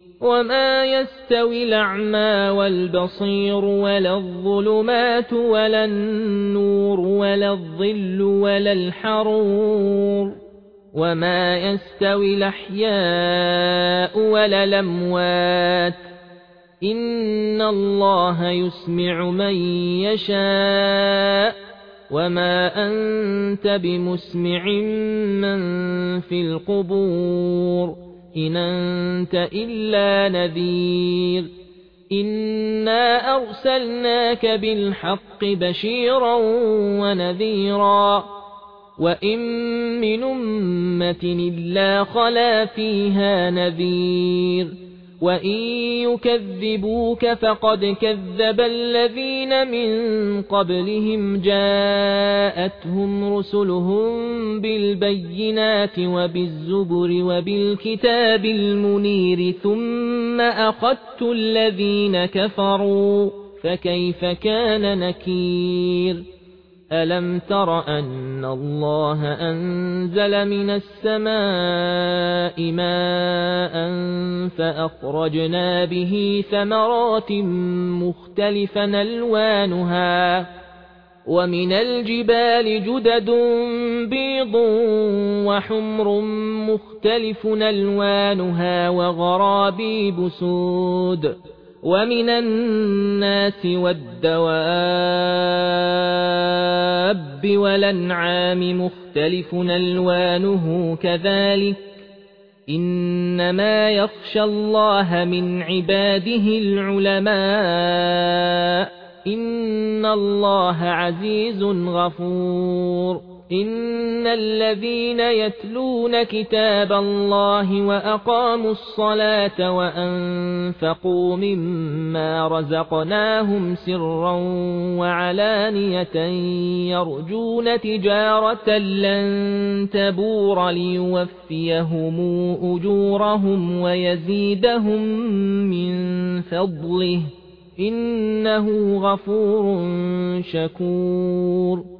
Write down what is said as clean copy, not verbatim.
وما يستوي الأعمى والبصير ولا الظلمات ولا النور ولا الظل ولا الحرور وما يستوي الأحياء ولا الأموات إن الله يسمع من يشاء وما أنت بمسمع من في القبور إن أنت إلا نذير إنا أرسلناك بالحق بشيرا ونذيرا وإن من أمة إلا خلا فيها نذير وإن يكذبوك فقد كذب الذين من قبلهم جاءتهم رسلهم بالبينات وبالزبر وبالكتاب المنير ثم أخذت الذين كفروا فكيف كان نكير ألم تر أن الله أنزل من السماء ماء فأخرجنا به ثمرات مختلفا ألوانها ومن الجبال جدد بيض وحمر مختلف ألوانها وغرابيب سود ومن الناس والدواب والأنعام مختلف ألوانه كذلك إنما يخشى الله من عباده العلماء إن الله عزيز غفور إن الذين يتلون كتاب الله وأقاموا الصلاة وأنفقوا مما رزقناهم سرا وعلانية يرجون تجارة لن تبور ليوفيهم أجورهم ويزيدهم من فضله إنه غفور شكور